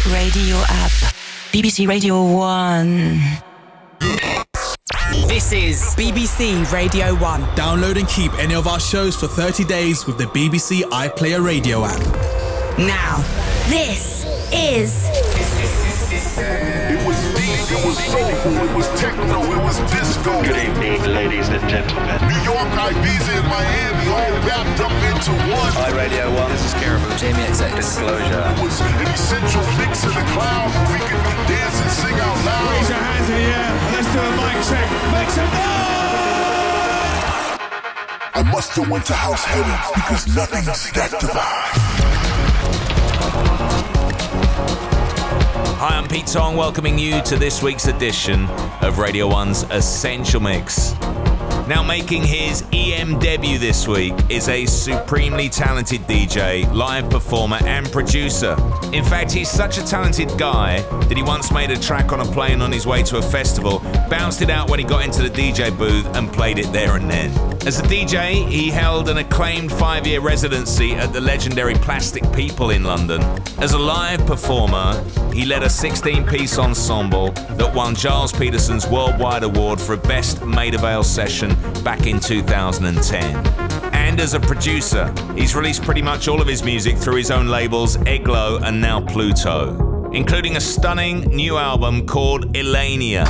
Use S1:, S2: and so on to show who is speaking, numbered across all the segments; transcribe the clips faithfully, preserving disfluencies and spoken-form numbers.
S1: Radio app. B B C Radio one.
S2: This is B B C Radio one.
S3: Download and keep any of our shows for thirty days with the B B C iPlayer Radio app.
S2: Now,
S4: this is...
S5: It was deep, it was soulful, it was techno, it was disco.
S6: Good evening, ladies and gentlemen.
S5: New York, Ibiza, and Miami all wrapped up into one.
S6: Hi, Radio one. This is Caribou.
S2: Jamie X X.
S6: Disclosure.
S5: It was an essential mix in the cloud where we could dance and sing out loud.
S7: Raise your hands in the air. Let's do a mic check. Make some noise!
S5: I must have went to House Heaven because nothing's that divine.
S8: Hi, I'm Pete Tong, welcoming you to this week's edition of Radio one's Essential Mix. Now making his E M debut this week is a supremely talented D J, live performer and producer. In fact, he's such a talented guy that he once made a track on a plane on his way to a festival, bounced it out when he got into the D J booth and played it there and then. As a D J, he held an acclaimed five-year residency at the legendary Plastic People in London. As a live performer, he led a sixteen-piece ensemble that won Giles Peterson's Worldwide Award for Best Maida Vale Session back in two thousand ten. And as a producer, he's released pretty much all of his music through his own labels Eglo and now Pluto, including a stunning new album called Elania.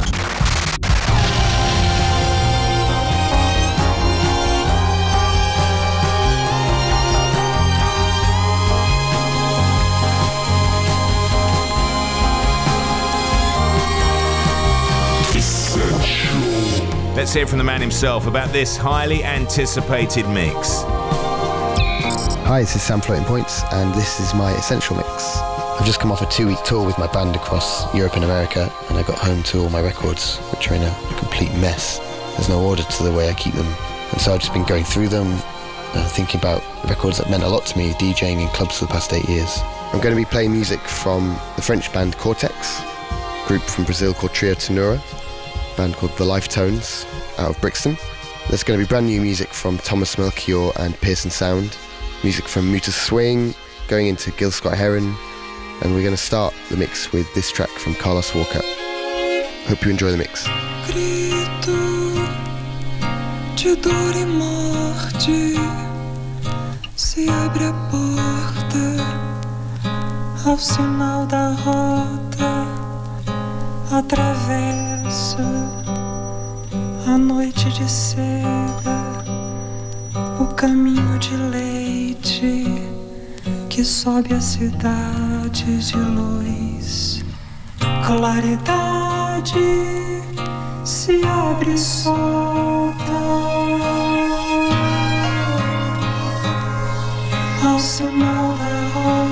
S8: Let's hear from the man himself about this highly anticipated mix.
S9: Hi, this is Sam Floating Points, and this is my Essential Mix. I've just come off a two-week tour with my band across Europe and America, and I got home to all my records, which are in a complete mess. There's no order to the way I keep them, and so I've just been going through them, uh, thinking about records that meant a lot to me, DJing in clubs for the past eight years. I'm going to be playing music from the French band Cortex, a group from Brazil called Trio Tenora, band called The Life Tones out of Brixton. There's going to be brand new music from Thomas Melchior and Pearson Sound, music from Muta Swing, going into Gil Scott-Heron, and we're going to start the mix with this track from Carlos Walker. Hope you enjoy the mix.
S10: Grito de dor e morte, se abre a porta ao sinal da rota, atravessa a noite de seda, o caminho de leite que sobe a cidade de luz. Claridade se abre e solta ao sinal da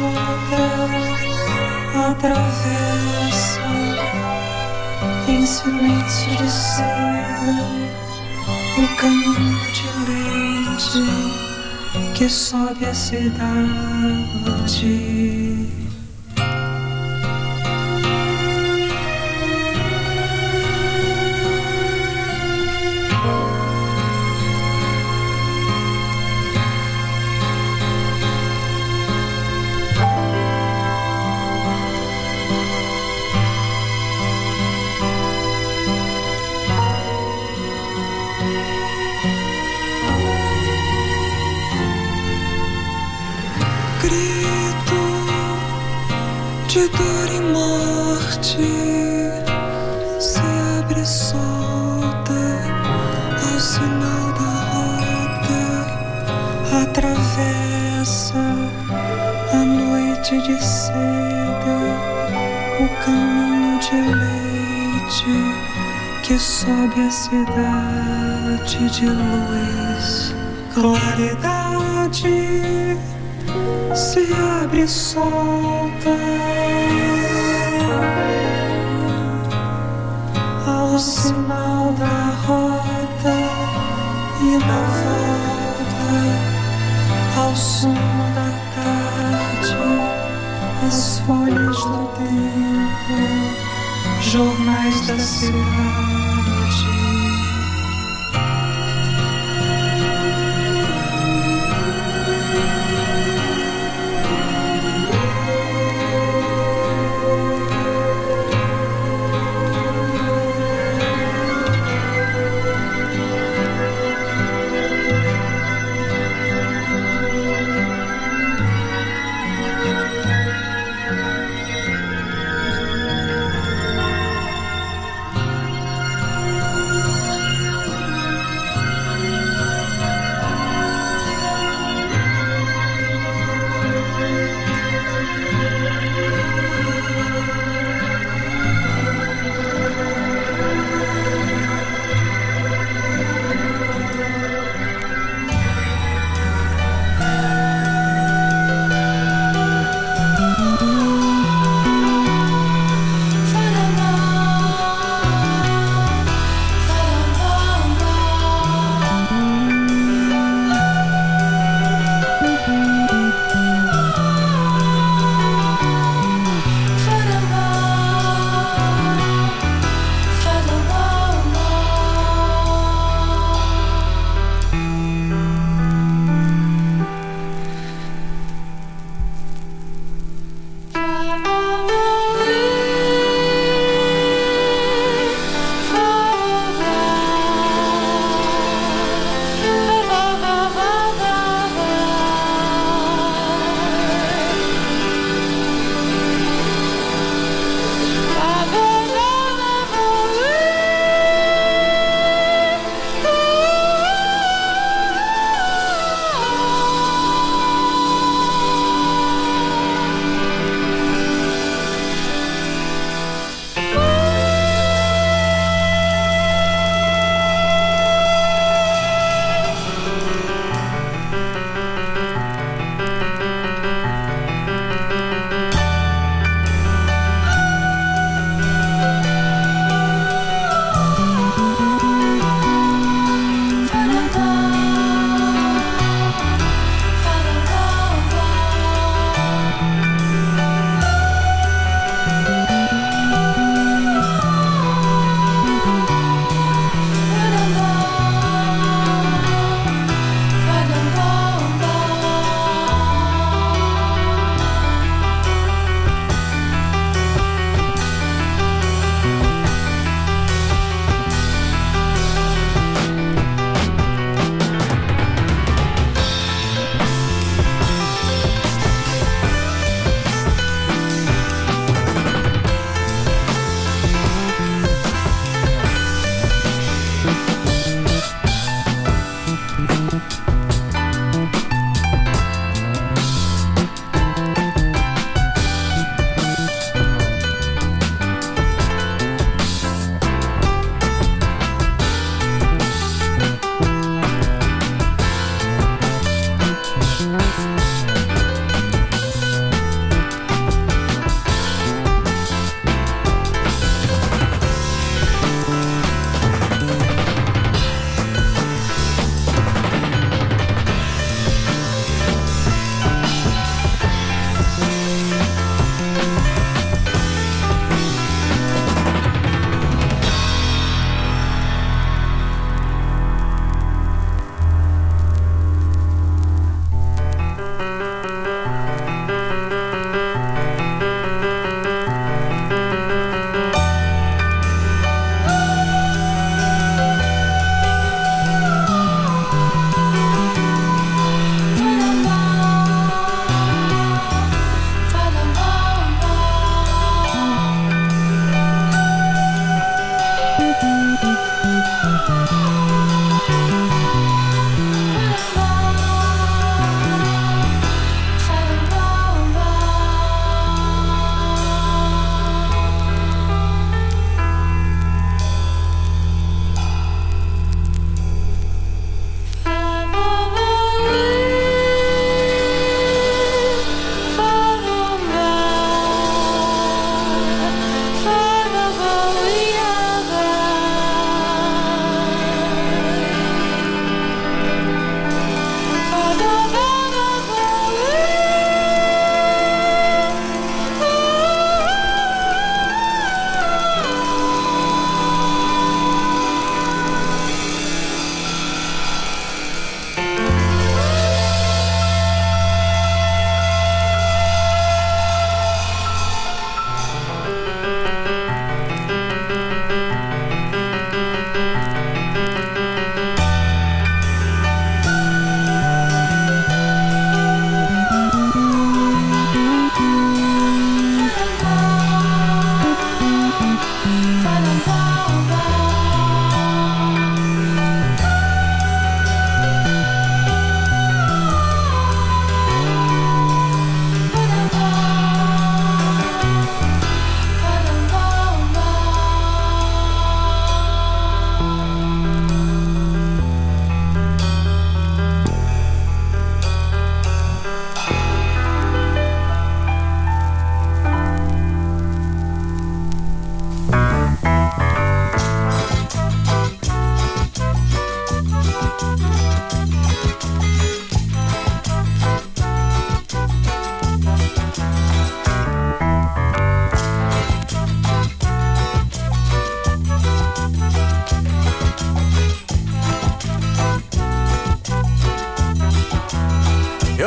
S10: roda, atravessa em silêncio de seda o caminho de leite que sobe a cidade. De dor e morte se abre e solta ao sinal da roda, atravessa a noite de seda, o caminho de leite que sobe a cidade de luz. Claridade se abre e solta ao sinal da roda e da volta, ao som da tarde, as folhas do tempo, jornais da cidade.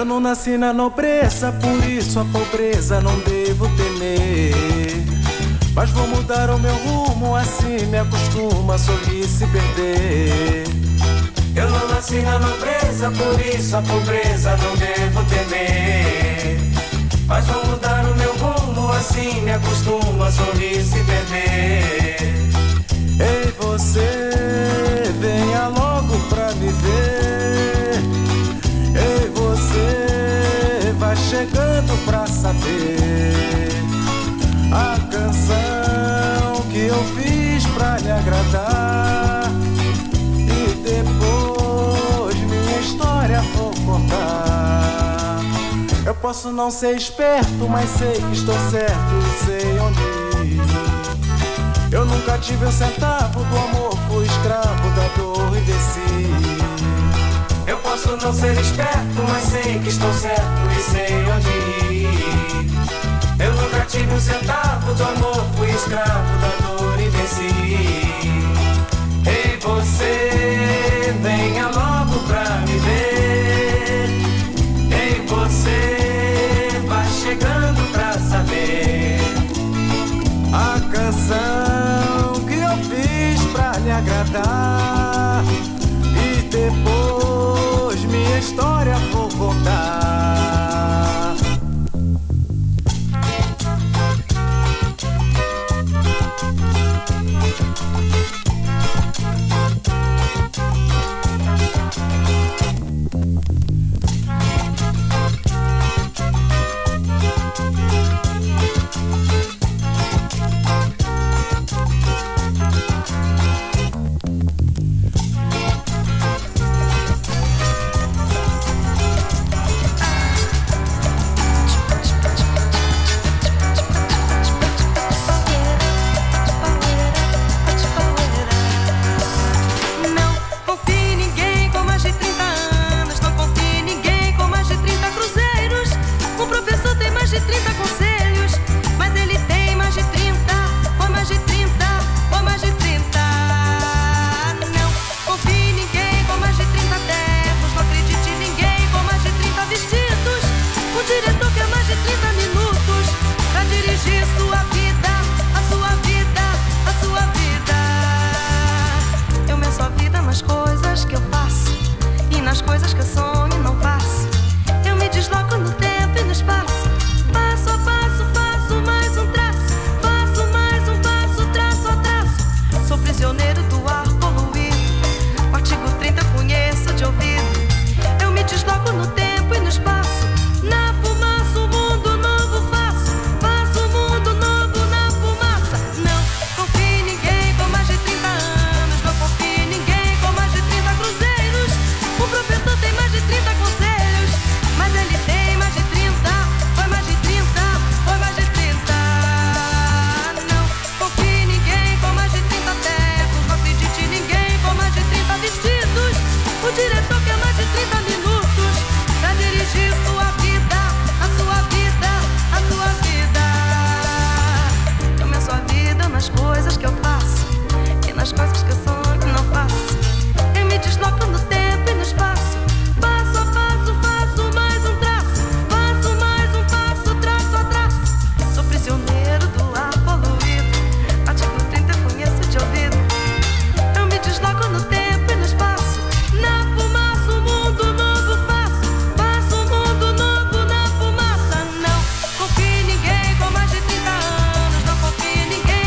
S10: não nasci na nobreza, por isso a pobreza não devo temer. Mas vou mudar o meu rumo, assim me acostuma a sorrir se perder. Eu não nasci na nobreza, por isso a pobreza não devo temer. Mas vou mudar o meu rumo, assim me acostuma a sorrir se perder. Ei você, venha logo pra me ver. Ei você, vai chegando pra saber a canção que eu fiz pra lhe agradar. E depois minha história vou contar. Eu posso não ser esperto, mas sei que estou certo e sei onde ir. Eu nunca tive um centavo do amor, fui escravo da dor e desci. Eu posso não ser esperto, mas sei que estou certo e sei onde ir. Eu nunca tive um centavo do amor, fui escravo da dor e venci. Ei você, venha logo pra me ver. Ei você, vai chegando pra saber a canção que eu fiz pra lhe agradar. E depois minha história vou contar.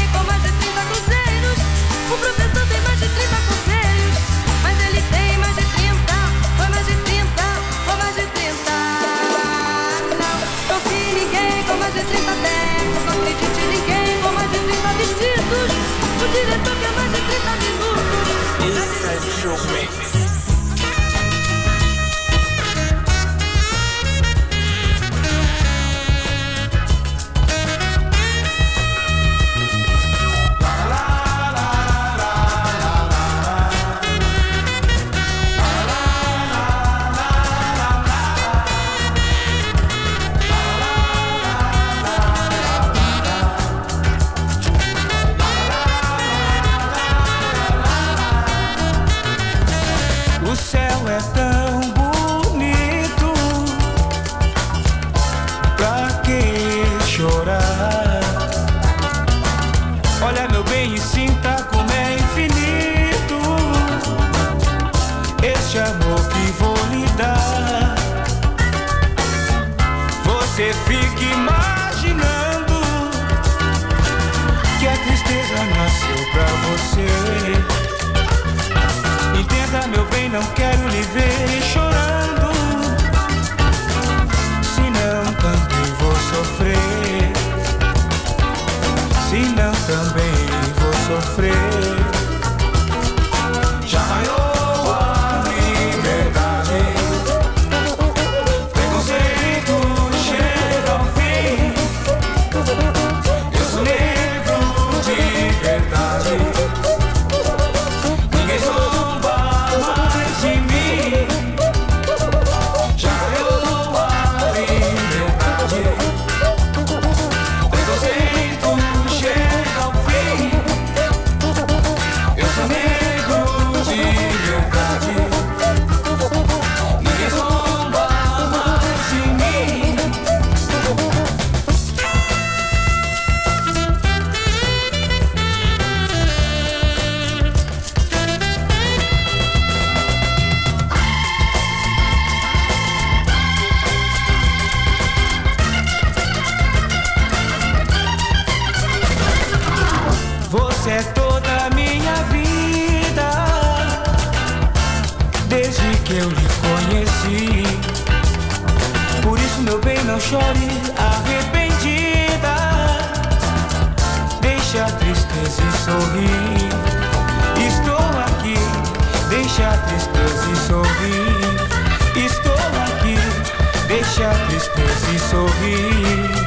S11: O professor tem mais de trinta conselhos, mas ele tem mais de
S10: princesa nasceu pra você. Entenda, meu bem, não quero lhe ver chorando, senão também vou sofrer. Senão também vou sofrer. Já raiou a liberdade, preconceito chega ao fim. Eu sou negro de verdade, ninguém zomba mais de mim. Já raiou a liberdade, preconceito chega ao fim. Eu sou negro de verdade, ninguém zomba mais de mim. Você é toda a minha vida, desde que eu lhe conheci. Por isso, meu bem, não chore arrependida. Deixa a tristeza e sorrir. Estou aqui, deixa a tristeza e sorrir. Estou aqui, deixa a tristeza e sorrir.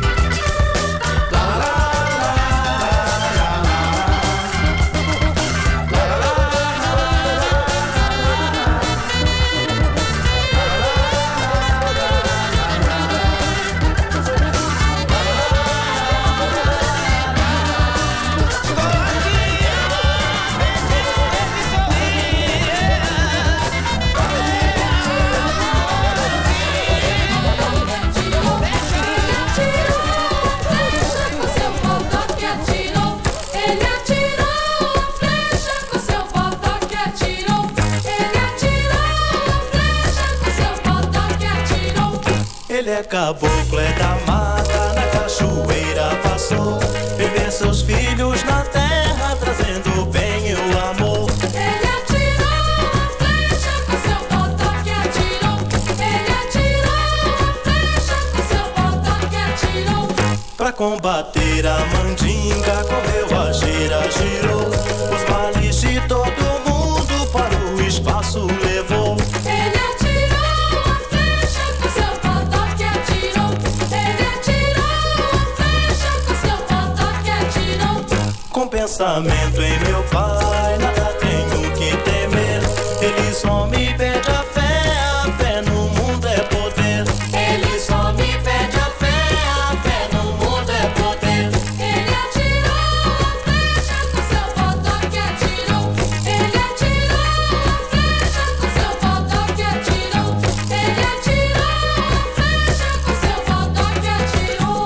S11: Ele é caboclo, é da mata, na cachoeira passou. Viver seus filhos na terra, trazendo o bem e o amor.
S12: Ele atirou a flecha com seu botoque, atirou. Ele atirou a flecha com seu botoque, atirou.
S11: Pra combater a mandinga, correu a gira, girou. Os males de todo mundo para o espaço levou.
S12: Ele atirou a flecha com seu botoque, atirou. Ele atirou a flecha com seu botoque, atirou.
S11: Com pensamento em meu pai, nada tenho que temer. Ele só me pede a fé, a fé no mundo é poder.
S12: Ele só me pede a fé, a fé no mundo é poder. Ele atirou a flecha com seu botoque, atirou. Ele atirou a flecha com seu botoque, atirou. Ele atirou a flecha com seu botoque, atirou.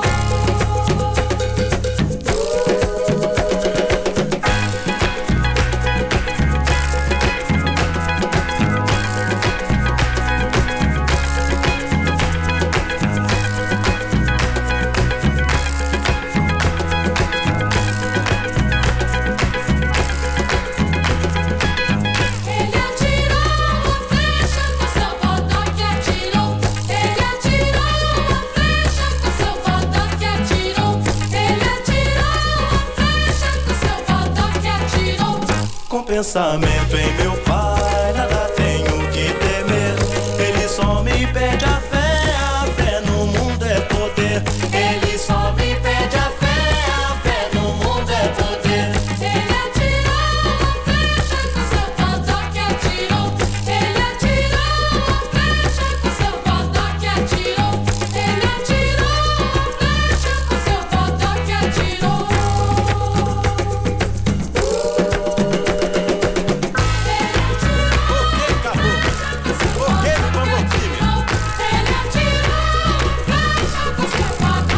S12: Ele atirou a flecha com seu botoque, atirou. Ele atirou a flecha com seu botoque, atirou. Ele atirou a flecha com seu botoque, atirou.
S11: Com pensamento em meu pai, nada tenho que temer. Ele só me pede a fé, a fé no mundo é poder.
S12: Ele só me pede a fé, a fé no mundo é poder. Ele atirou a flecha com seu botoque, atirou. Ele atirou a flecha com seu botoque, atirou. Ele atirou a flecha com seu botoque, atirou.
S11: Ok, caboclo. Ok,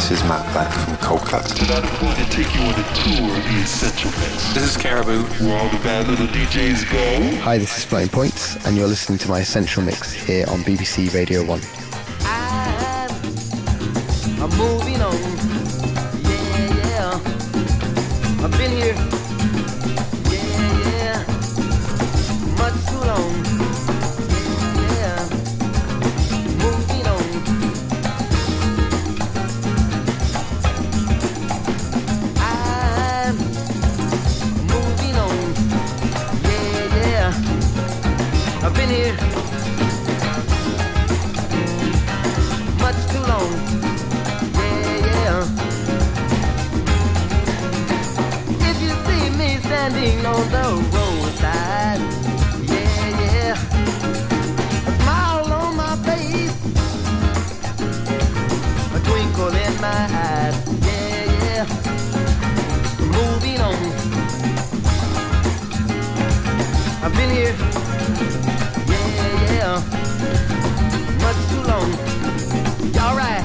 S13: This is Matt Black from Coldcut.
S5: Tonight I'm going to take you on a tour of the Essential Mix.
S6: This is Caribou.
S5: Where all the bad little D Js go.
S9: Hi, this is Floating Points, and you're listening to my Essential Mix here on B B C Radio one.
S14: I'm moving on. Yeah, yeah. I've been here. Yeah, yeah. Much too long. Yeah, yeah. Moving on. I'm moving on. Yeah, yeah. I've been here. Much too long. If you see me standing on the roadside, yeah, yeah, a smile on my face, a twinkle in my eyes, yeah, yeah, moving on. I've been here, yeah, yeah, much too long. All right.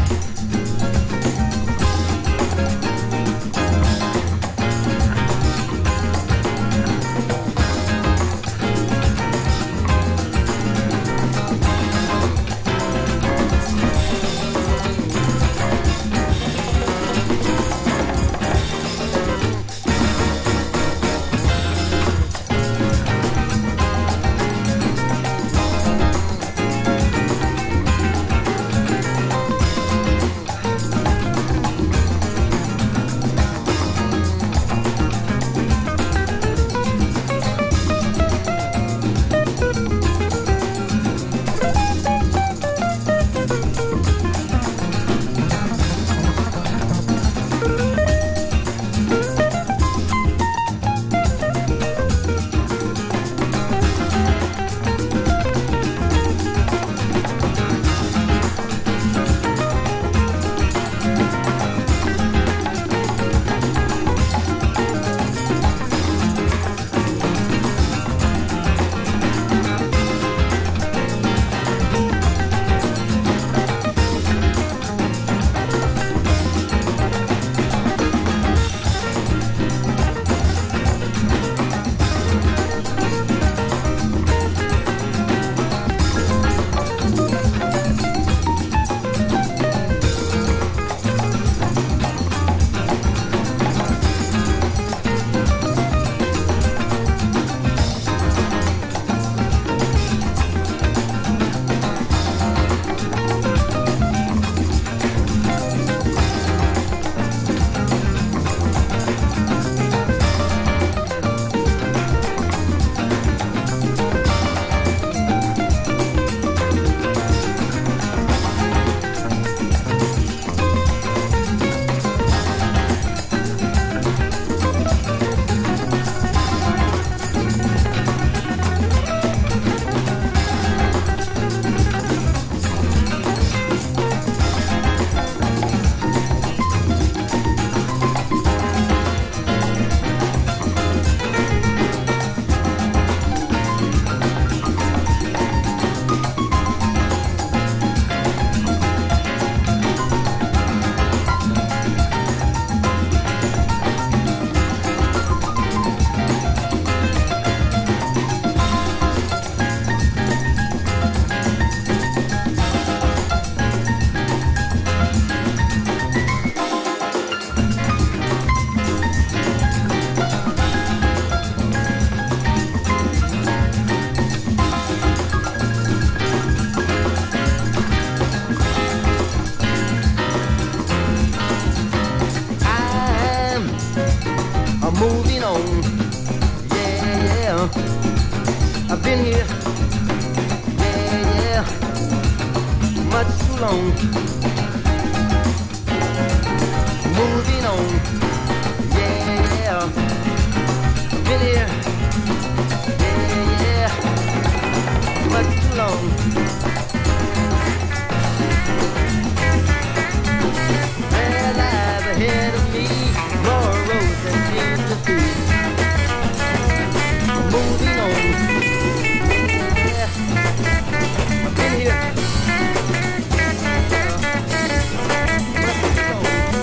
S14: I've been here, yeah, yeah, much too long. Moving on, yeah, yeah. Been here, yeah, yeah, much too long. There lies ahead of me more roads than seem to see. Moving on. I've been here.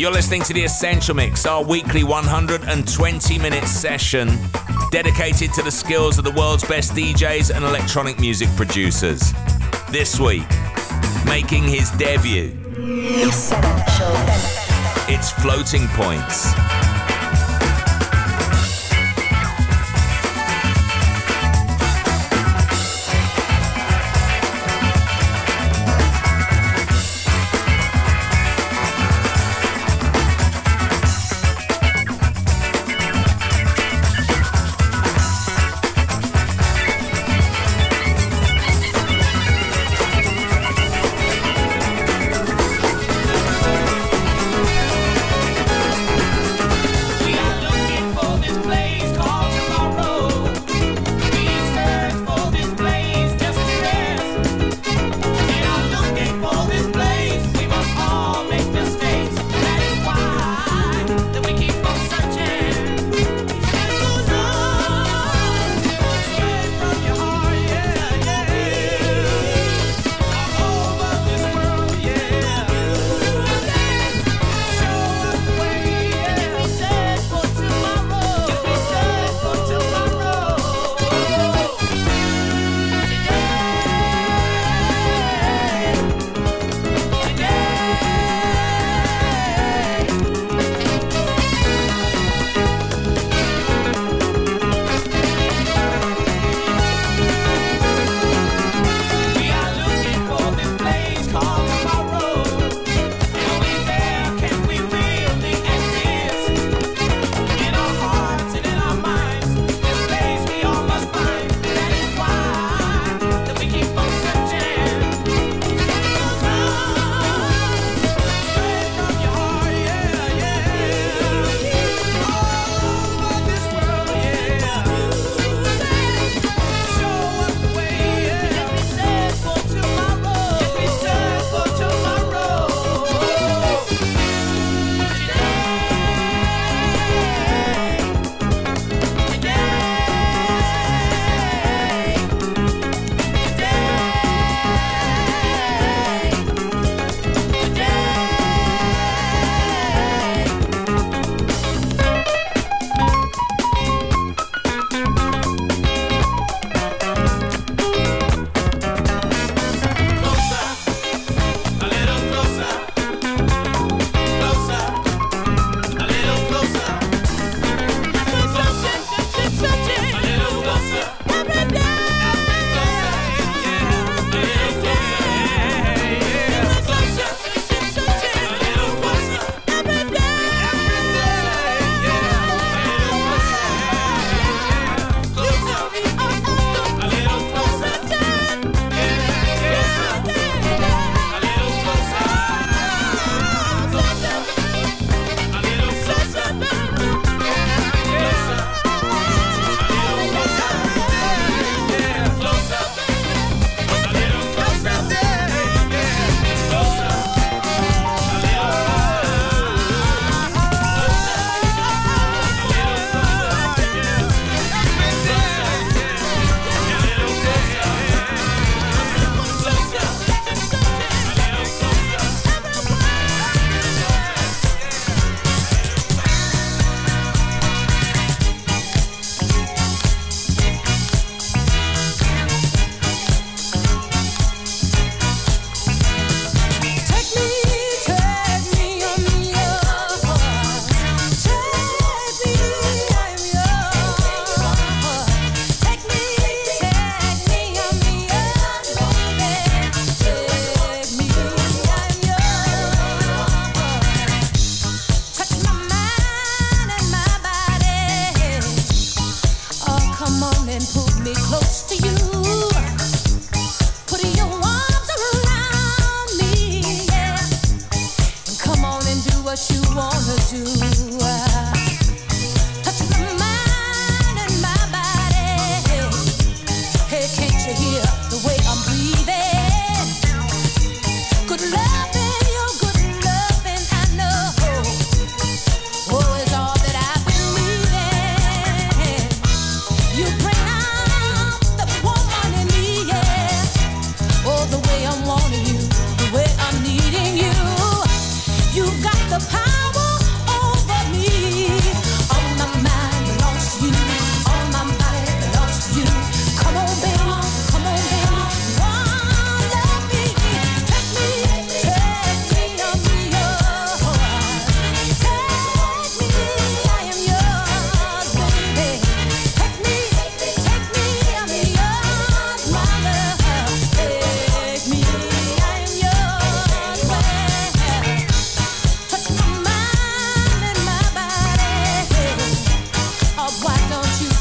S8: You're listening to The Essential Mix, our weekly one hundred twenty minute session dedicated to the skills of the world's best D Js and electronic music producers. This week, making his debut, it's Floating Points.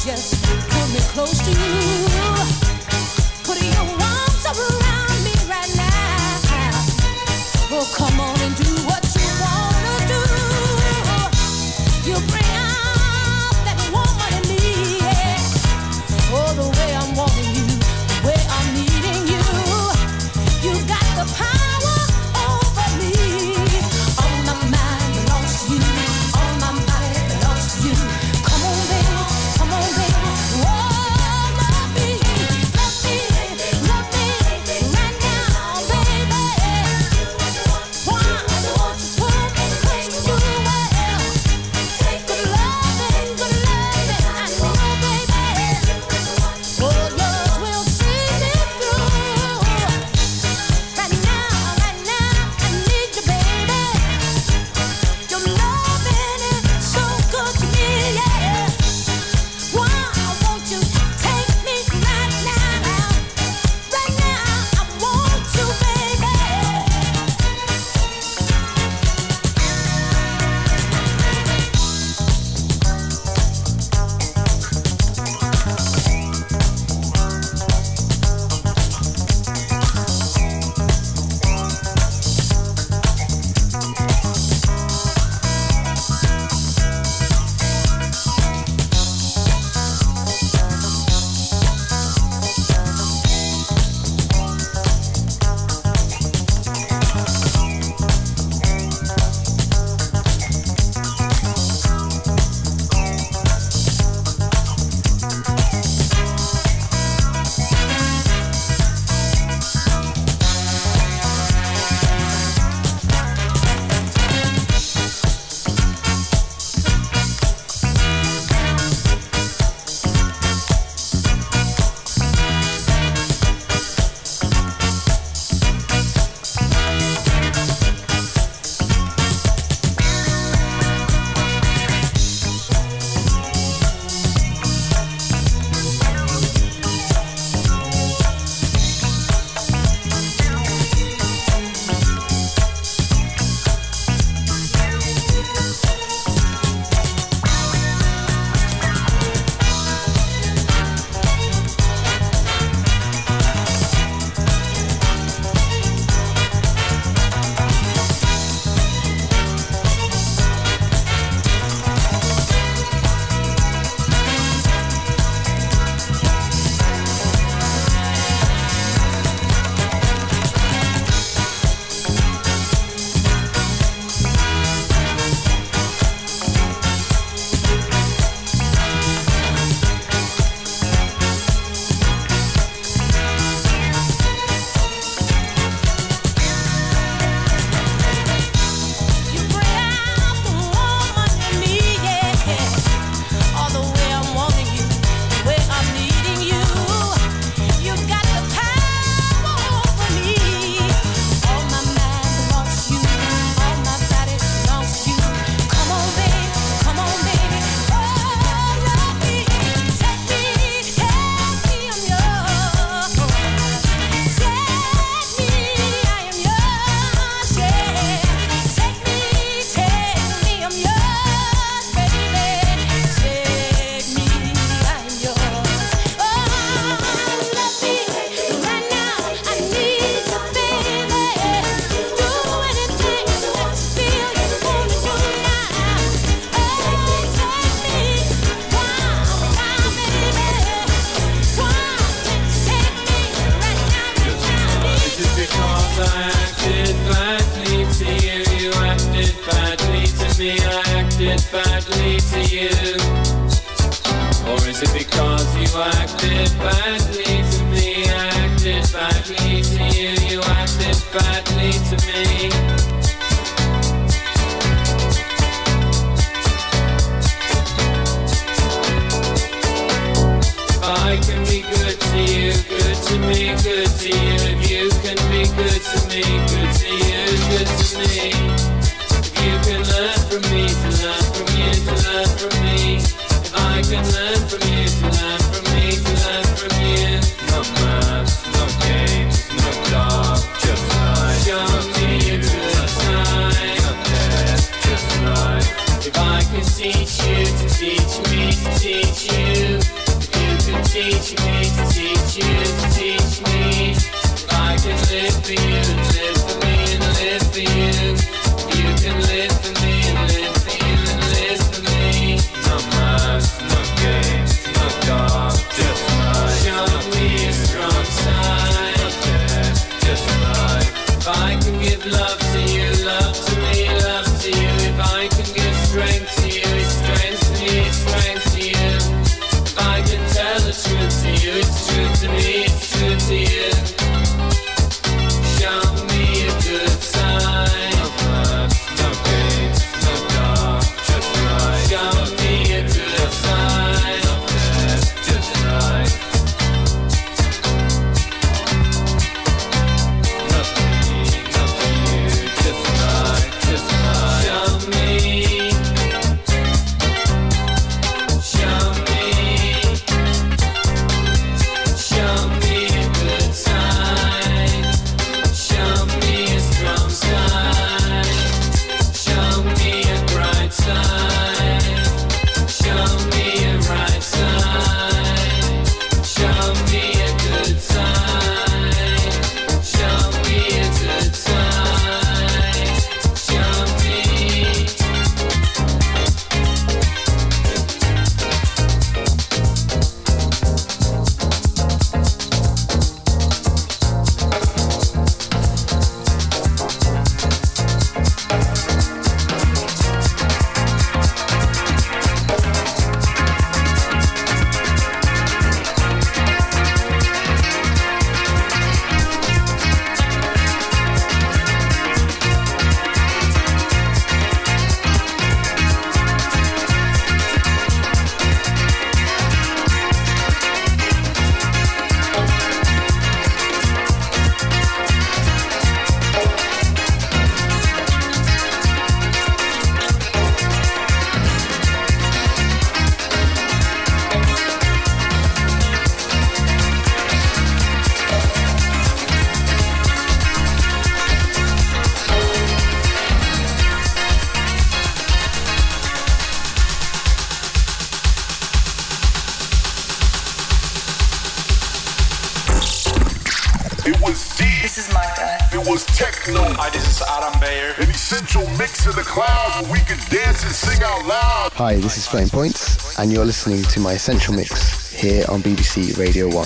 S12: just pull me close to you. Put your arms around me right now. Oh, come on and do what you wanna do. You bring out that woman in me, yeah. Oh, the way I'm wanting you, the way I'm needing you. You got the power over me. All my mind belongs to you. All my body belongs to you. Come on, baby. Come on, baby. Oh, love me. Love me. Love me. Right now, baby. Why won't you pull me close to you? Well, good loving, good loving. I know, baby. Oh, yours will see me through. Right now, right now, I need you, baby. Your loving is so good to me, yeah. Why won't you take me right now? Right now, I want you, baby. You bring out the woman in me, yeah. All the way I'm wanting you, the way I'm needing you. You've got the power over me. All my mind belongs to you. All my body belongs to you. Come on, baby. Come on, baby. Oh, love me. Take me, take me, I'm yours. Take me, I am yours, yeah. Take me, take me, I'm yours, baby. Take me, I am yours. Oh, love me right now. I need you, baby. Do anything that you feel you wanna do now. Oh, take me, why, why, baby? Why can't you take me right now, right now?
S10: Is it because I acted badly to you? You acted badly to me, I acted badly to you. Or is it because you acted badly to me, I acted badly to you, you acted badly to me? If I can be good to you, good to me, good to you. If you can be good to me, good to you, good to me. If you can learn from me, to learn from you, to learn from me. If I can learn from you, to learn from me, to learn from you. No maths, no games, no dog, just life. Show me a good side, not death, just life. If I can teach you to teach me to teach you.
S12: teach me, to teach you, to teach me. If I can live for you and live for me and live for you. If you can live for me and live for you and live for me. No mask, no games, no dark, just light. Show me a strong side, just light. If I can give love to you, love to me, love to you. If I can give strength to you, it's strength to me, it's strength to you. If I can tell the truth to you, it's true to me, it's true to you. Show me a good sign. No blood, no games, no dark, just right. Show me a good sign. No death, just right. Not me, not you, just right, just right. Show me. Show me. Show me a good sign. Show me a strong side. Show me a bright side. Show me a right side. Show me a good side. Show me a good side. Show me.
S5: It was deep.
S4: This is Martha.
S5: It was techno.
S6: Hi, this is Adam Beyer.
S5: An essential mix in the clouds where we can dance and sing out loud.
S9: Hi, this is Floating Points, and you're listening to my Essential Mix here on B B C Radio one.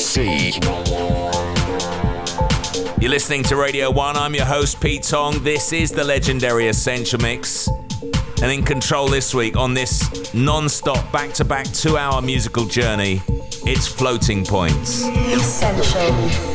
S15: C.
S8: You're listening to Radio one. I'm your host, Pete Tong. This is the legendary Essential Mix. And in control this week on this non-stop, back-to-back two-hour musical journey, it's Floating Points.
S4: Essential.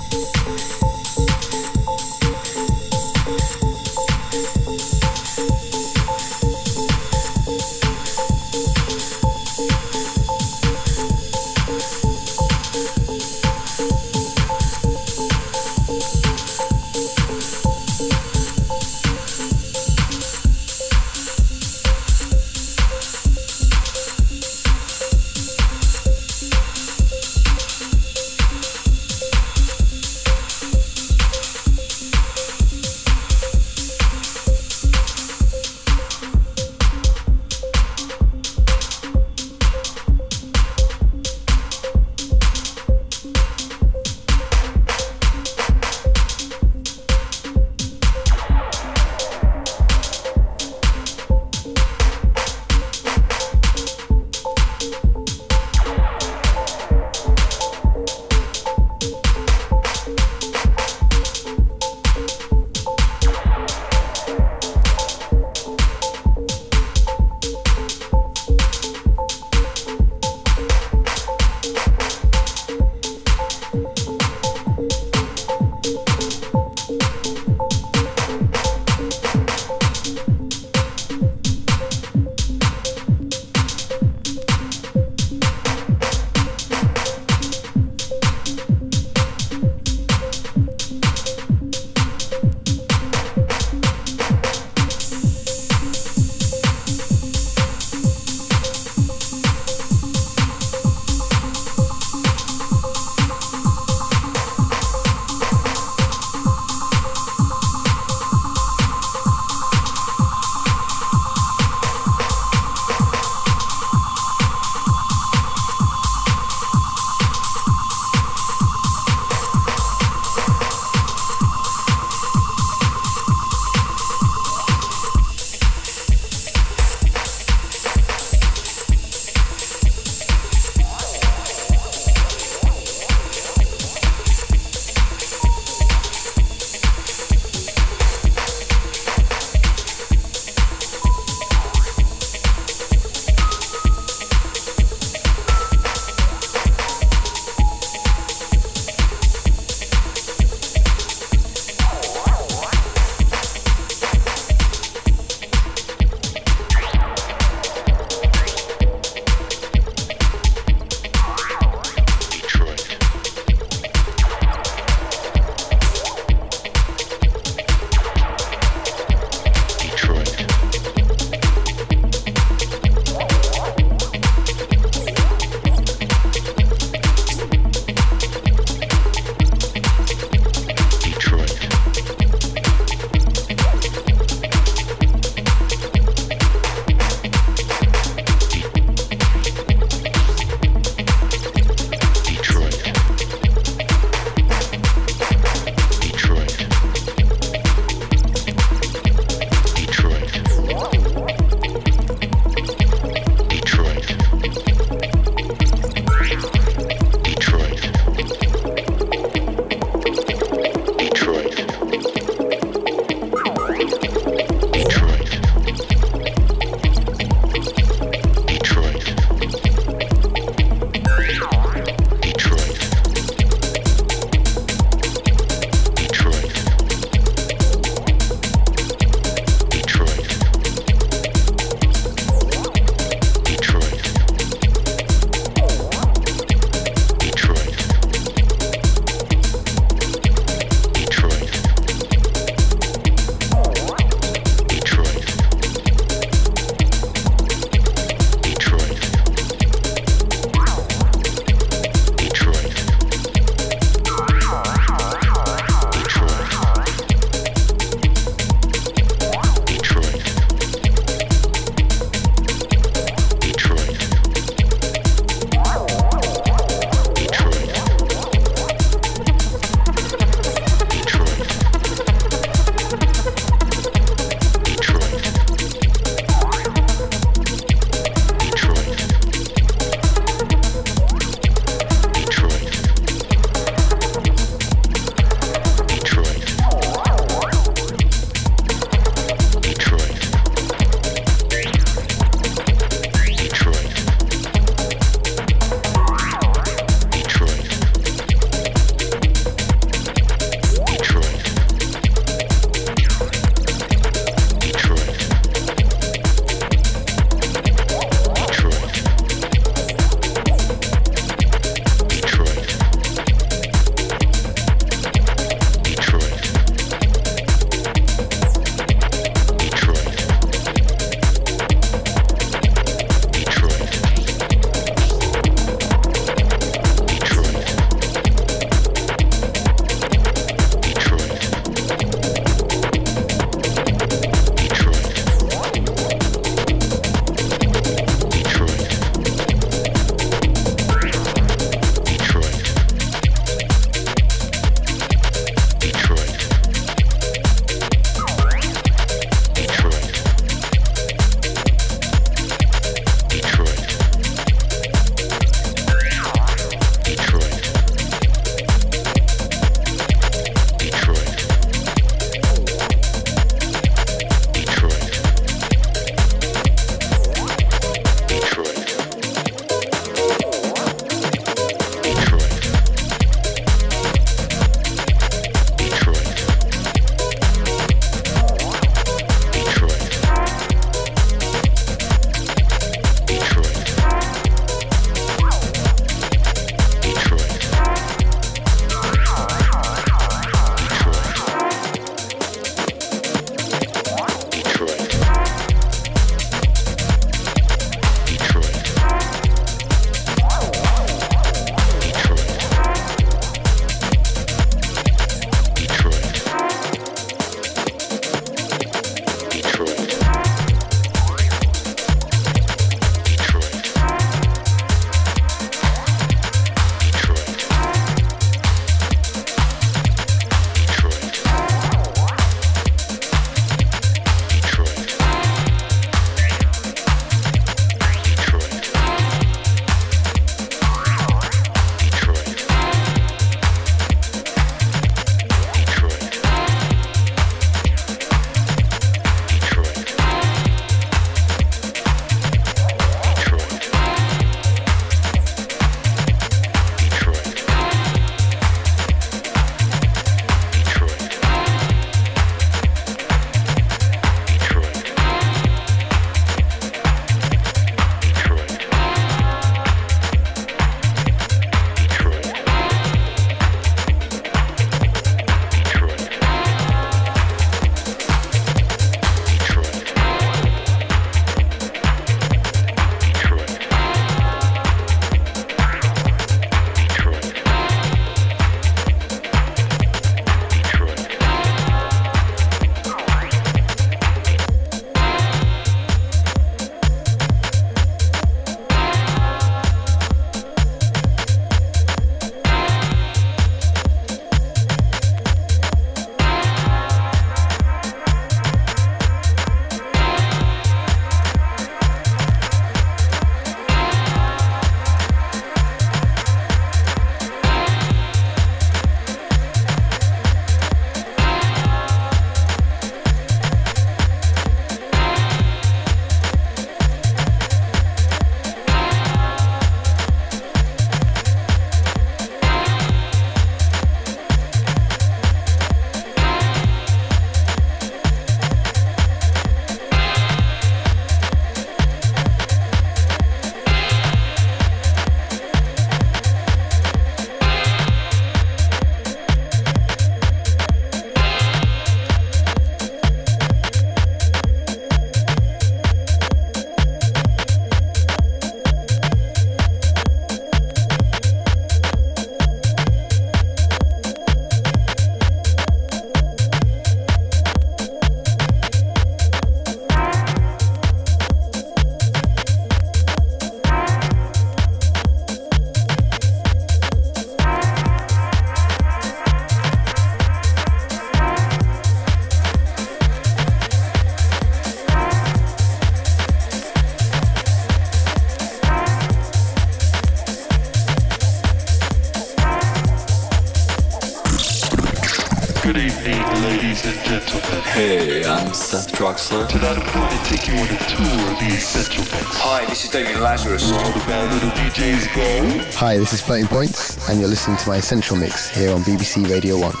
S6: ladies and gentlemen.
S13: Hey, I'm Seth Troxler.
S6: Tonight I'm going to take you on a tour of the Essential Mix.
S15: Hi, this is David Lazarus.
S6: Where all the bad little D Js go.
S9: Hi, this is Floating Points, and you're listening to my Essential Mix here on B B C Radio one.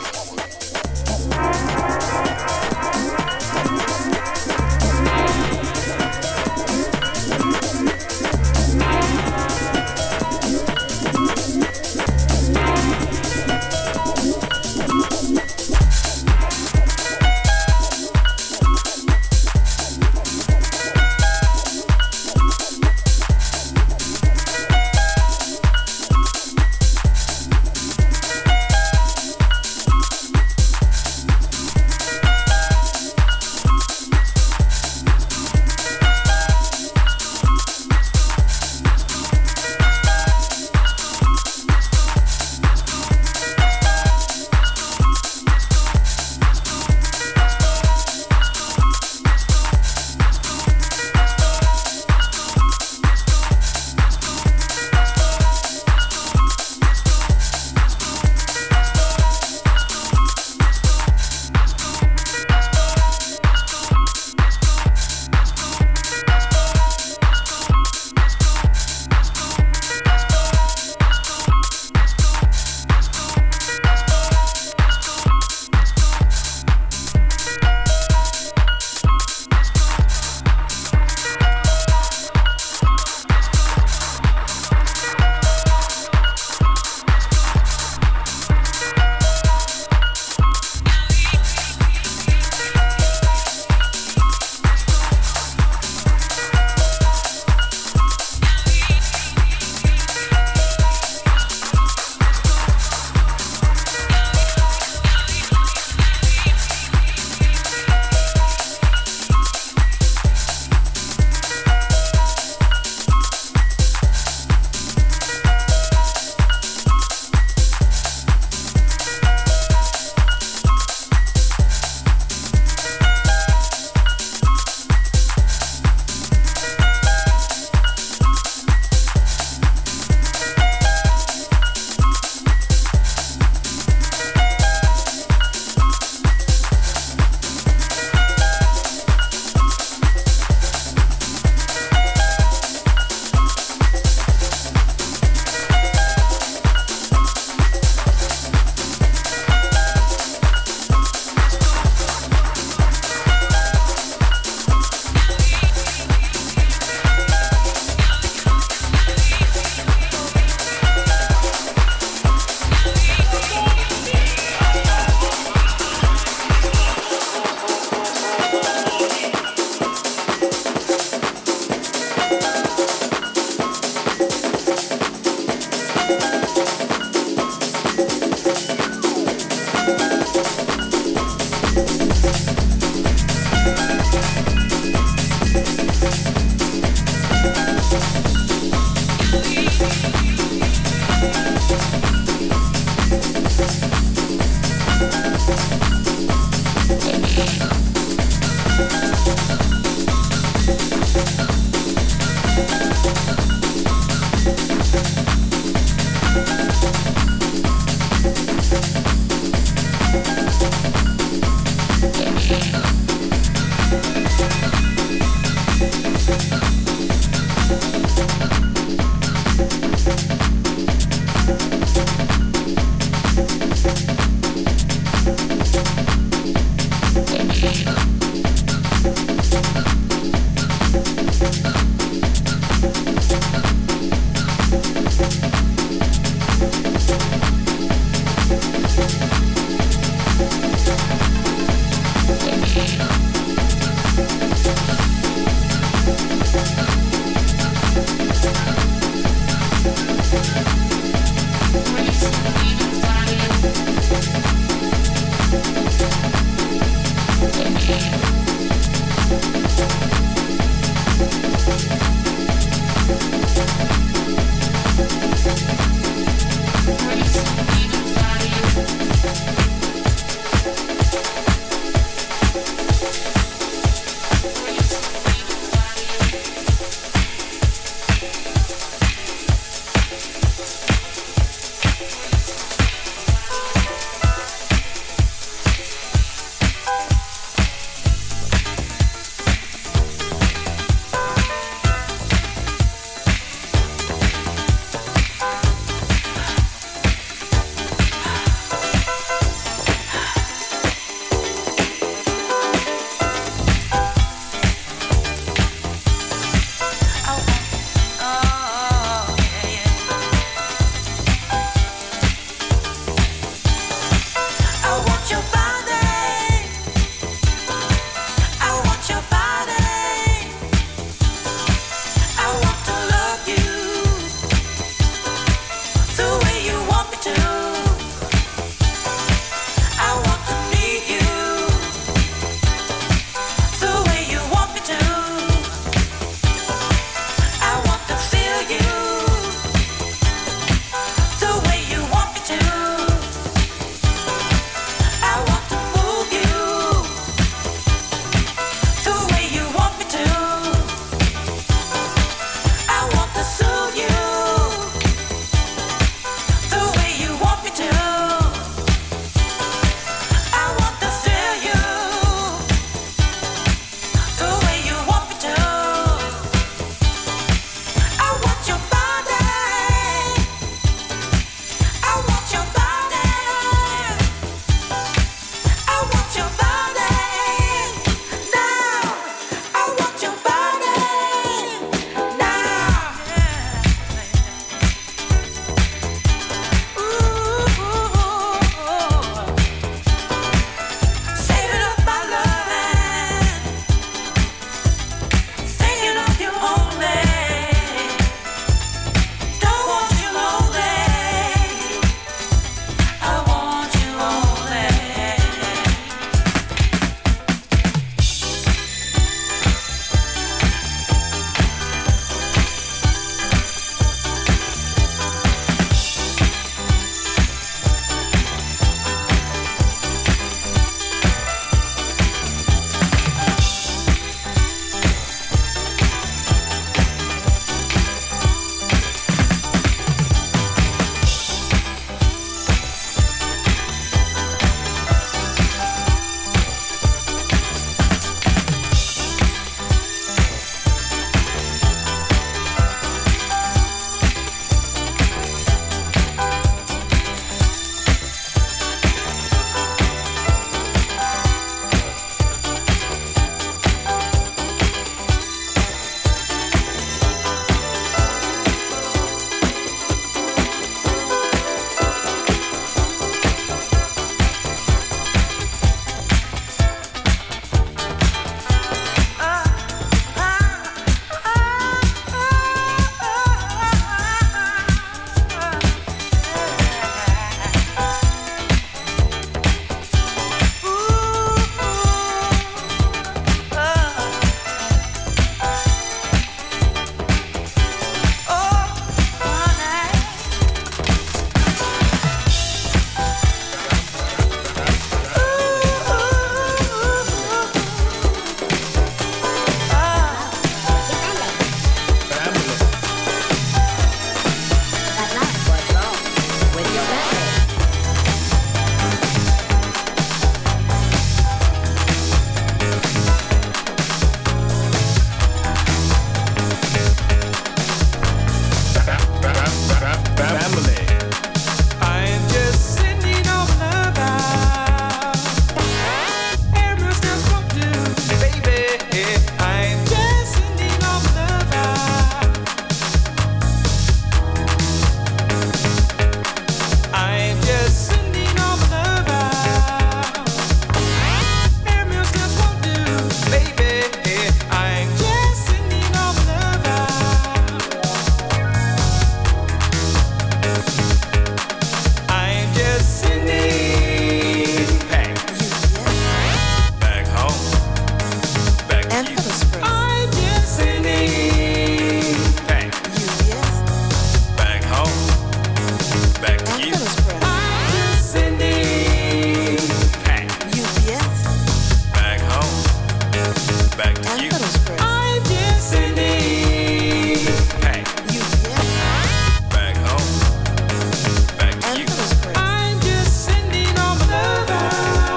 S8: you.
S10: I'm just sending.
S8: Hey. Back home. Back to you.
S10: I'm just sending all my love out.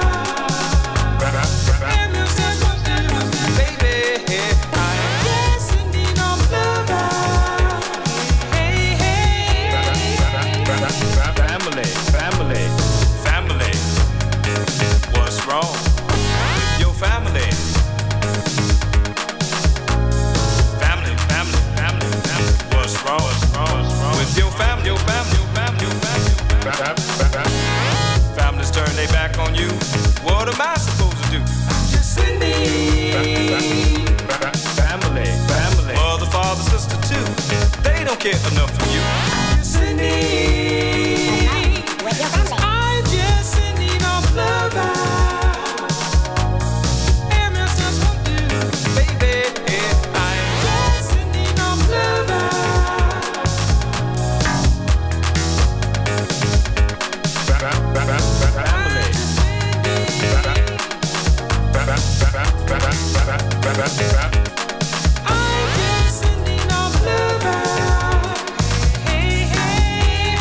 S10: And there's just one thing, baby. I'm just sending all my love out. Hey, hey.
S8: Family, family, family. What's wrong with your family? Family, family, family, family. What's wrong? What's wrong? What's wrong with your family? Your family, your family, your family. Families turn their back on you. What am I supposed to do?
S10: I'm just sending.
S8: Family, family. Mother, father, sister too. They don't care enough for you.
S10: Sending. I'm just sending all my love out. And there's just one thing, baby. I'm just sending all my love out.
S8: Family.
S10: I'm just sending all my love out. Hey, hey.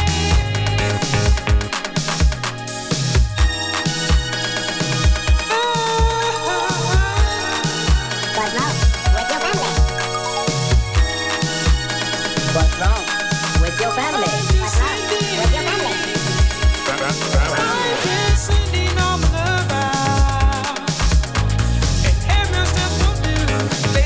S15: What's wrong with your family? What's wrong with your family? What's wrong with your family?
S10: I'm just sending all my love out. And every step will do,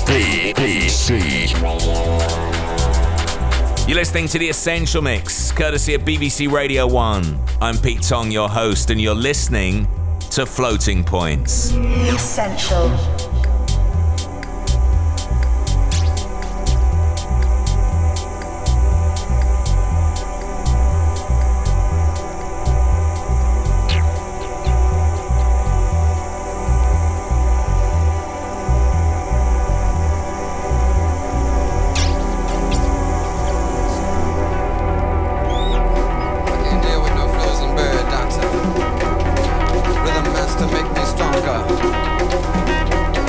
S6: B B C.
S8: You're listening to The Essential Mix, courtesy of B B C Radio one. I'm Pete Tong, your host, and you're listening to Floating Points.
S4: Essential.
S16: Rhythm master make me stronger.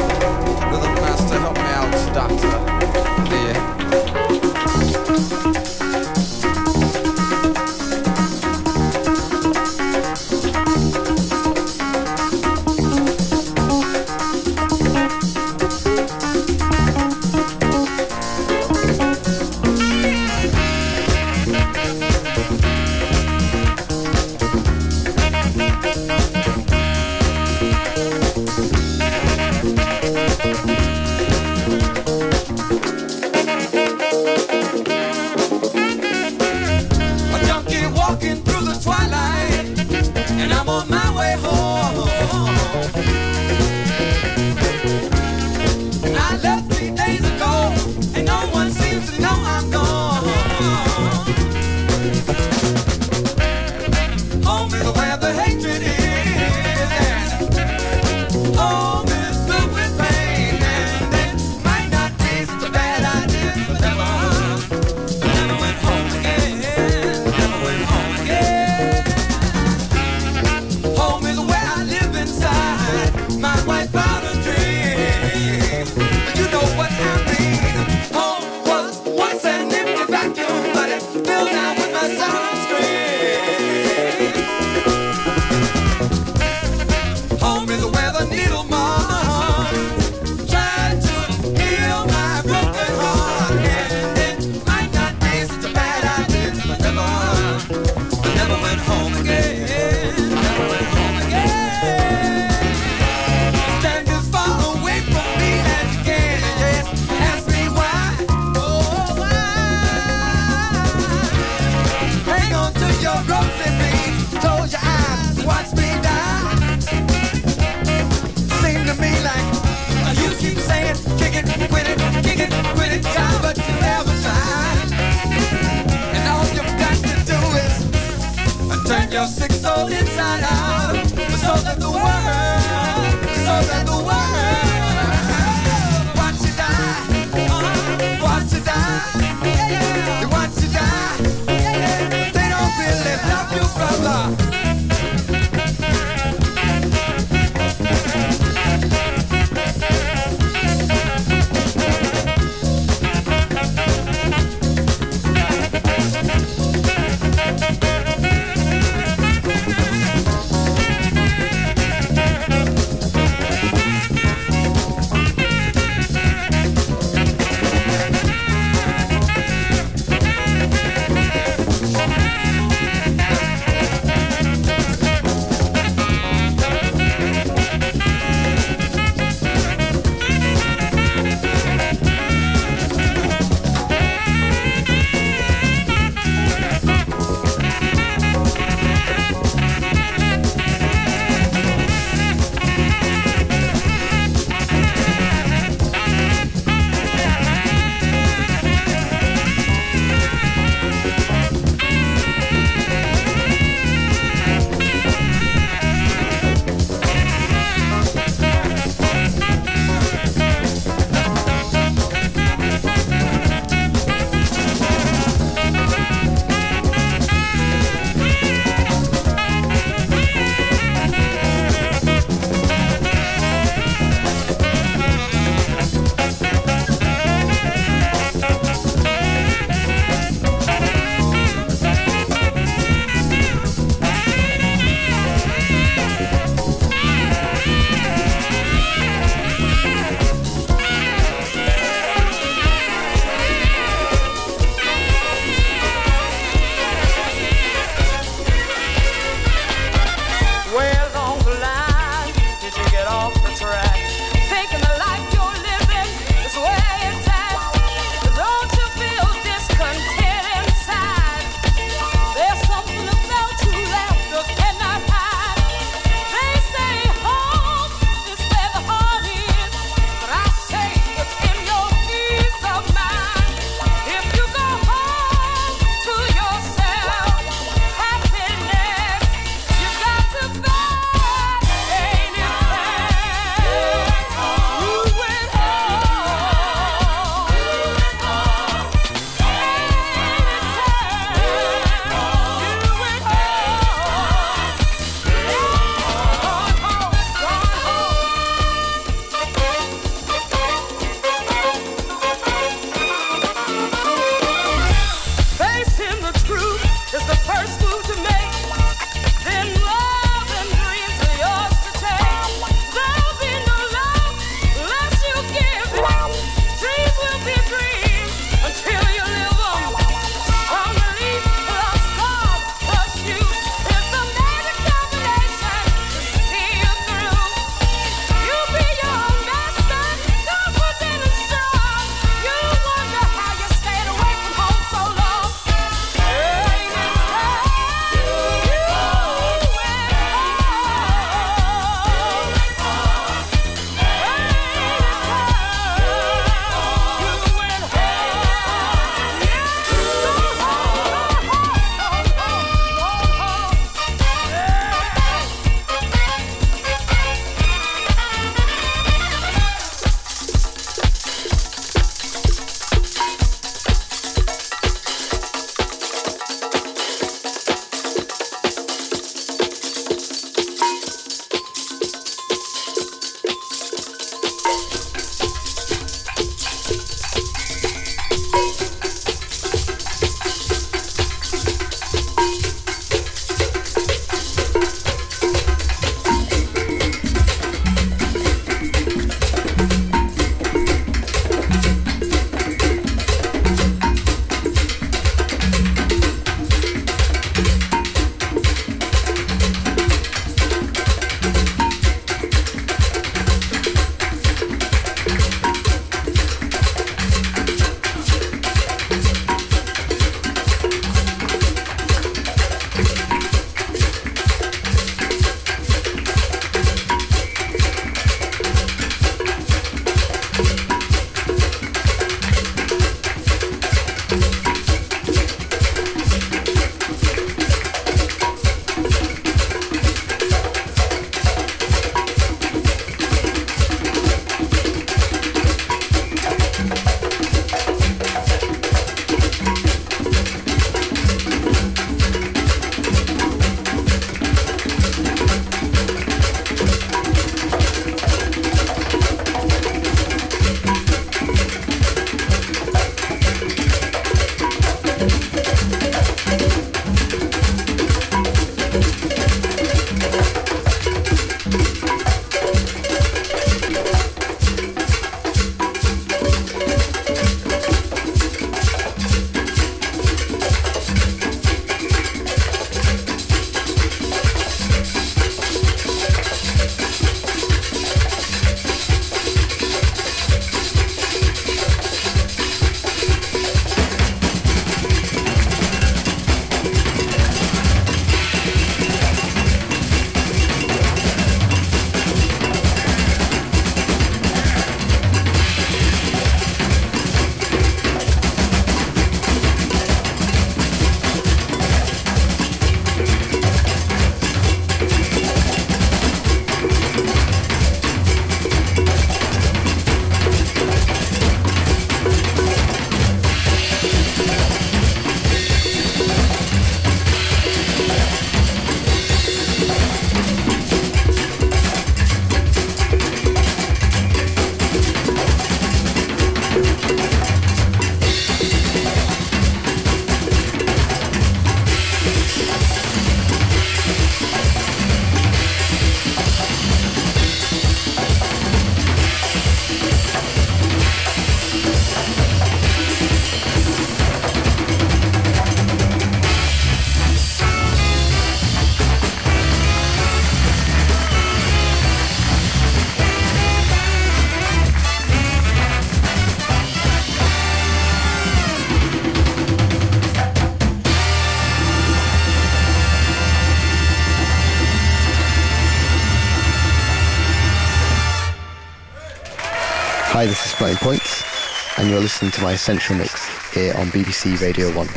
S9: Hi, this is Floating Points, and you're listening to my Essential Mix here on B B C Radio one.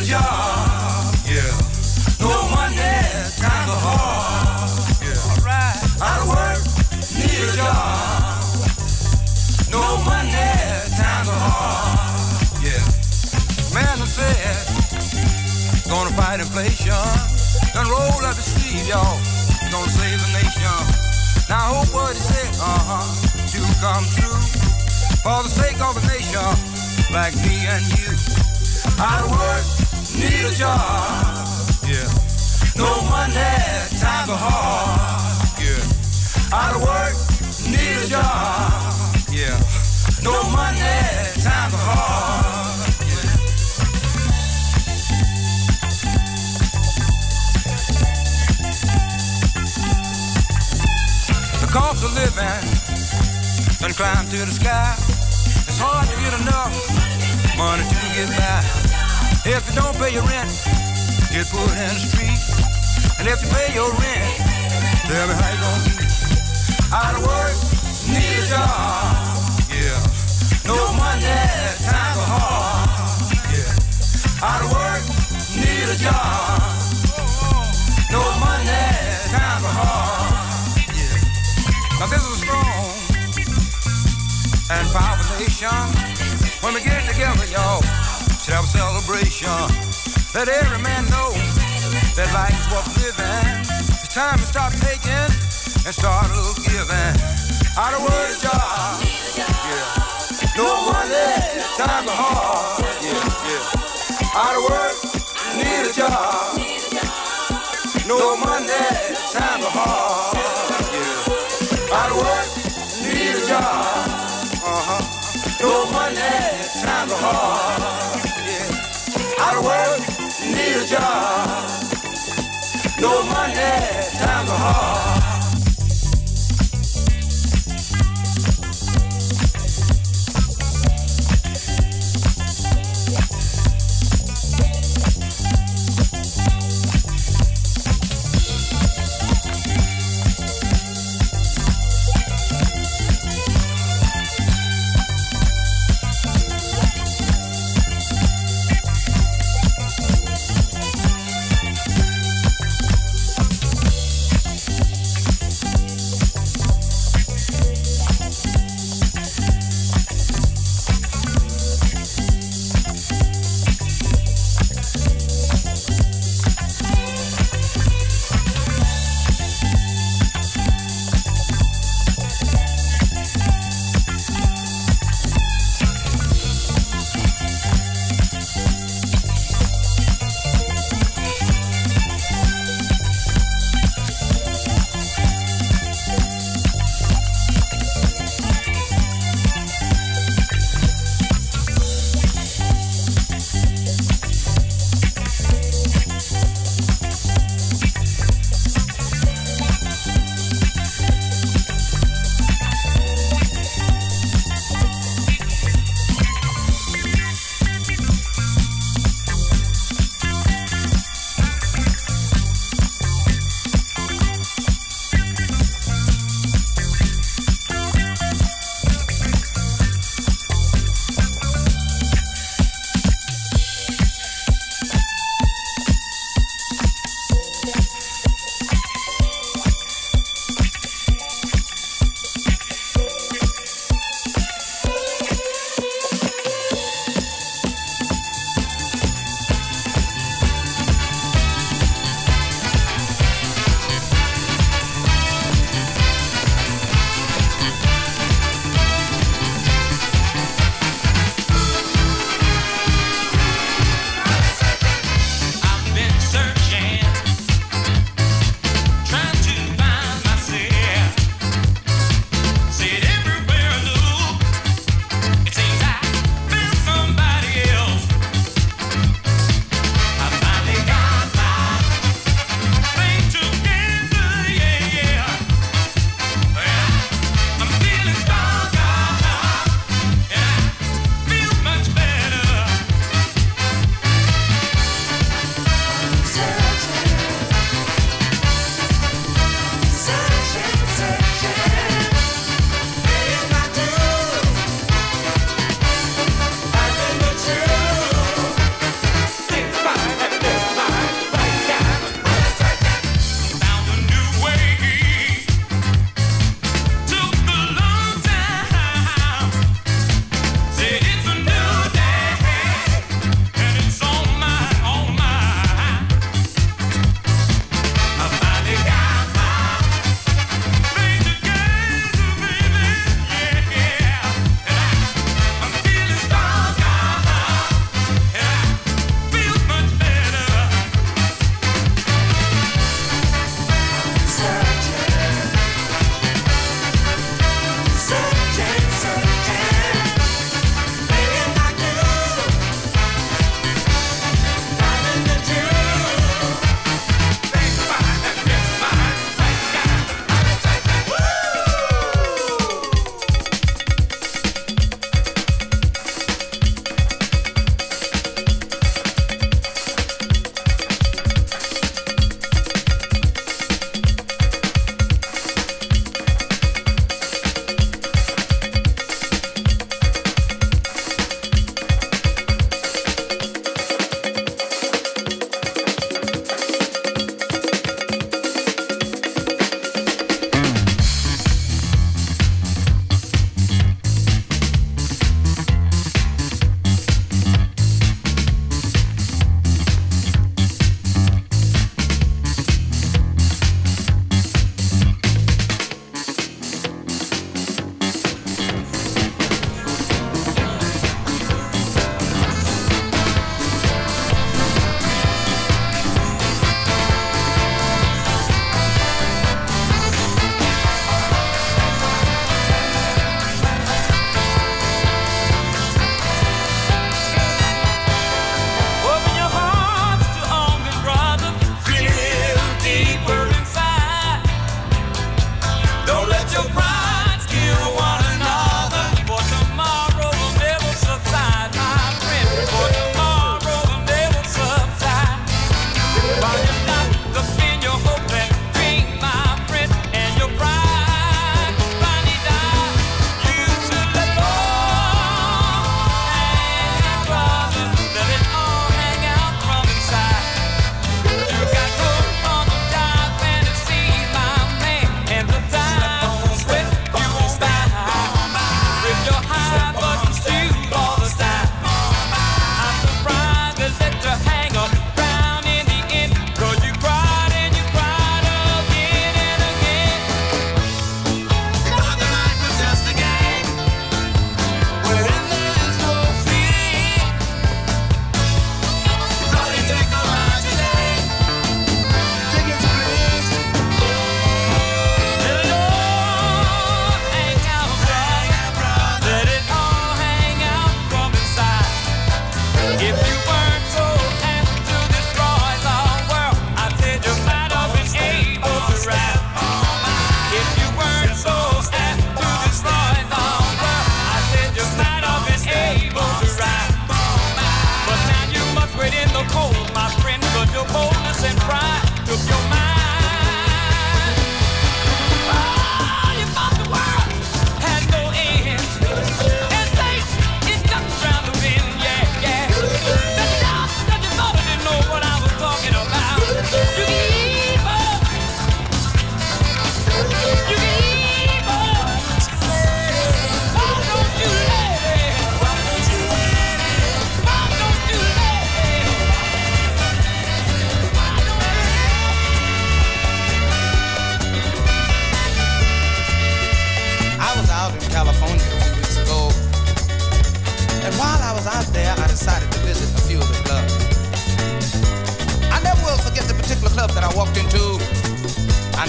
S16: a job. Yeah. No money, times are hard. Yeah. All right. Out of work, need a job. No money, times are hard. Yeah. Man who said, gonna fight inflation. Done roll up his sleeve, y'all. Gonna save the nation. Now I hope what he said, uh-huh, do come true. For the sake of the nation, like me and you. Out of work, need a job. Yeah. No money, times are hard. Yeah. Out of work, need a job. Yeah. No money, times are hard. Yeah. The cost of living done climb to the sky. It's hard to get enough money to get by. If you don't pay your rent, get put in the street. And if you pay your rent, tell me how you gonna eat. Out of work, need a job. Yeah. No money, times are hard. Yeah. Out of work, need a job. No money, times are hard. Yeah. Now this is a strong and powerful nation. When we get together, y'all, should have a celebration. Let every man know that life is worth living. It's time to stop taking and start a little giving. Out of work, a job. Yeah. No money, times are hard. Yeah, yeah. Out of work, need a job. No money, times are hard. Yeah. Out of work, need a job. Uh-huh. No money, times are hard. Yeah. Out of work, need a job. No money, times are hard.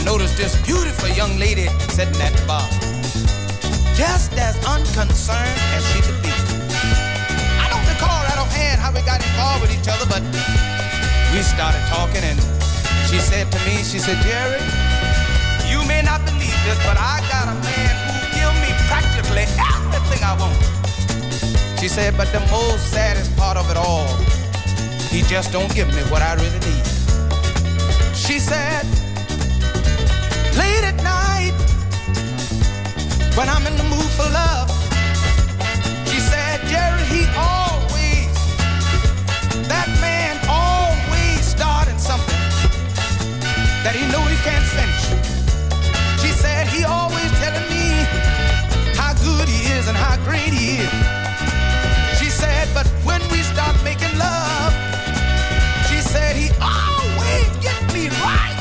S16: noticed this beautiful young lady sitting at the bar, just as unconcerned as she could be. I don't recall right offhand how we got involved with each other, but we started talking, and she said to me, she said, Jerry, you may not believe this, but I got a man who gives me practically everything I want. She said, but the most saddest part of it all, he just don't give me what I really need. She said, late at night, when I'm in the mood for love, she said, Jerry, he always, that man always starting something that he know he can't finish. She said, he always telling me how good he is and how great he is. She said, but when we start making love, she said, he always get me right,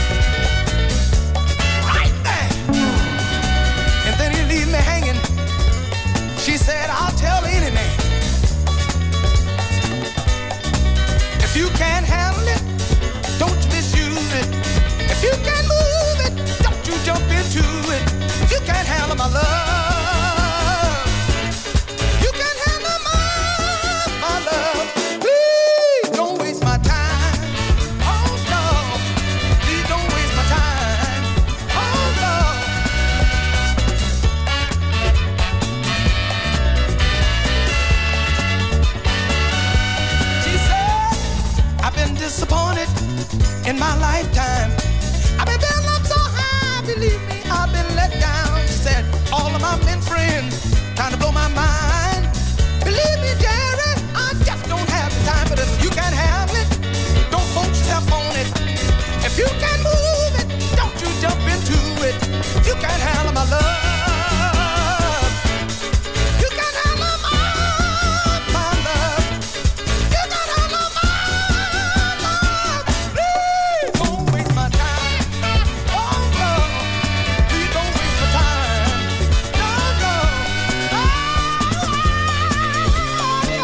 S16: right there. And then he leave me hanging. She said, I'll tell any man, if you can't handle it, don't misuse it. If you can't move it, don't you jump into it. If you can't handle my love, you can't handle my, my love. Please don't waste my time. Oh no, please don't waste my time. Oh no. She said, I've been disappointed in my lifetime. I've been building up so high, believe me, I've been let down. She said, all of my men friends trying to blow my mind. Believe me, Jerry, I just don't have the time. But if you can't handle it, don't focus yourself on it. If you can't move it, don't you jump into it. If you can't handle my love, you can't handle my, my love. You can't handle my love. Please don't waste my time. Oh no, please don't waste my time. No, no. Oh,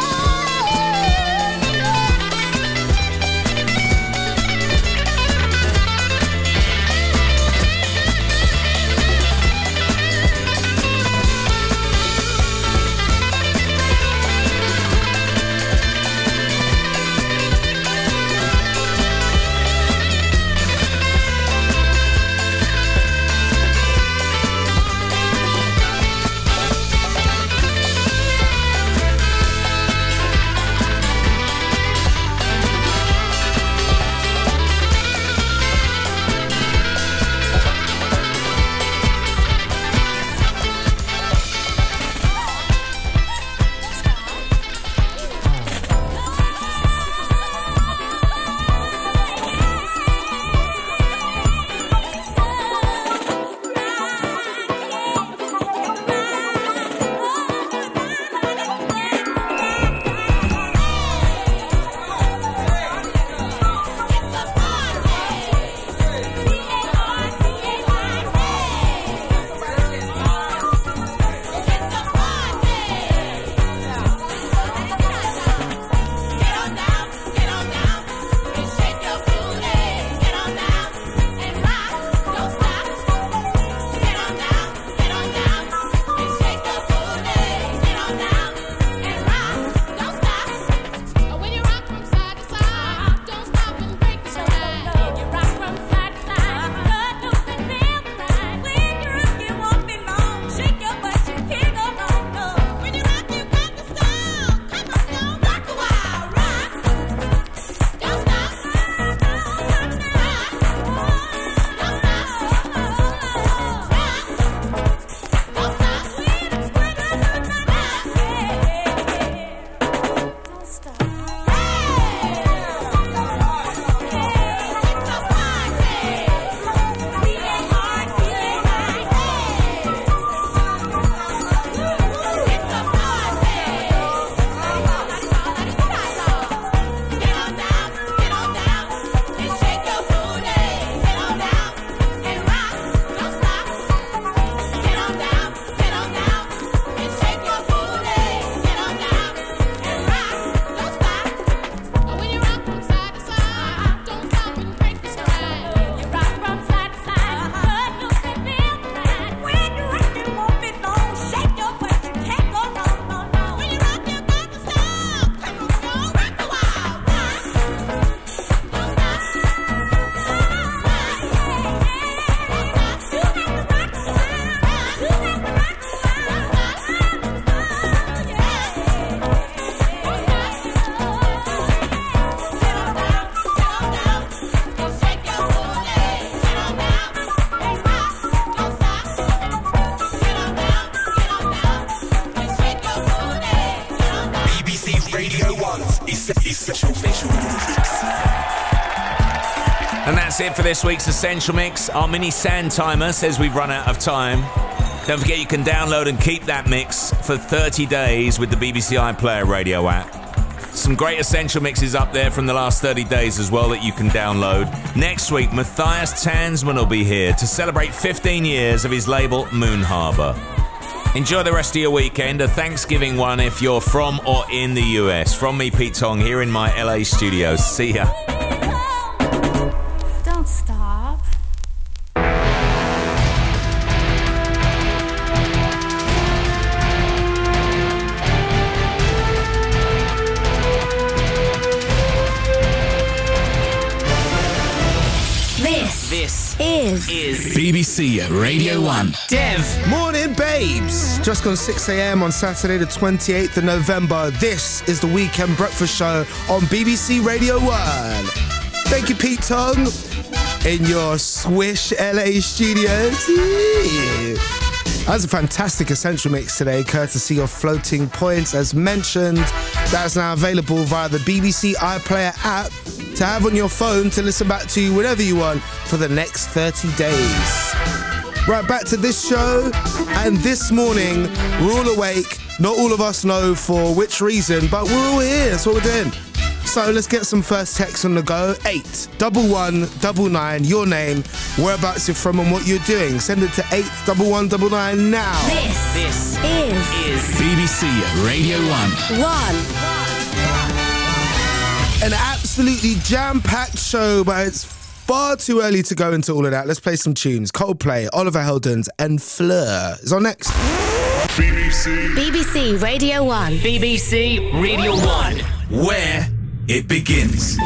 S8: And that's it for this week's Essential Mix. Our mini sand timer says we've run out of time. Don't forget you can download and keep that mix for thirty days with the B B C iPlayer radio app. Some great Essential Mixes up there from the last thirty days as well that you can download. Next week, Matthias Tansman will be here to celebrate fifteen years of his label Moon Harbour. Enjoy the rest of your weekend, a Thanksgiving one if you're from or in the U S. From me, Pete Tong, here in my L A studio. See ya.
S12: Don't stop.
S1: This,
S17: This
S1: is,
S17: is
S3: B B C Radio one.
S17: Dev.
S18: Morning, babes. Just gone six a.m. on Saturday, the twenty-eighth of November. This is the Weekend Breakfast Show on B B C Radio one. Thank you, Pete Tong, in your Swish L A studios. Yeah. That was a fantastic Essential Mix today, courtesy of Floating Points, as mentioned. That's now available via the B B C iPlayer app to have on your phone to listen back to whenever you want for the next thirty days. Right, back to this show, and this morning we're all awake. Not all of us know for which reason, but we're all here. That's what we're doing. So let's get some first texts on the go. eight one one nine nine, your name, whereabouts you're from and what you're doing. Send it to eight one one nine nine now.
S1: This,
S17: This
S1: is,
S17: is
S3: B B C Radio one.
S1: one.
S18: An absolutely jam-packed show, but it's far too early to go into all of that. Let's play some tunes. Coldplay, Oliver Heldens, and Fleur is on next.
S5: B B C.
S1: B B C Radio one.
S17: B B C Radio one.
S3: Where it begins.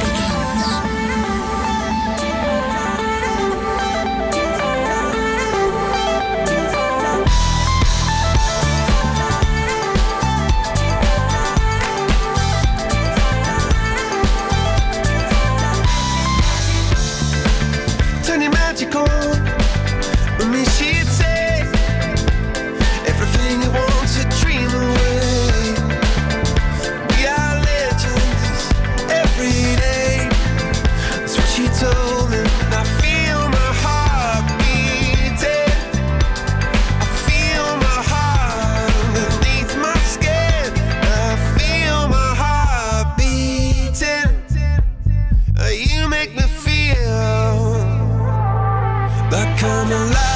S10: Turn your magic on. With me, she'd say everything you want to dream away. We are legends every day. That's what she told me. I feel my heart beating. I feel my heart underneath my skin. I feel my heart beating. You make me feel like I'm alive.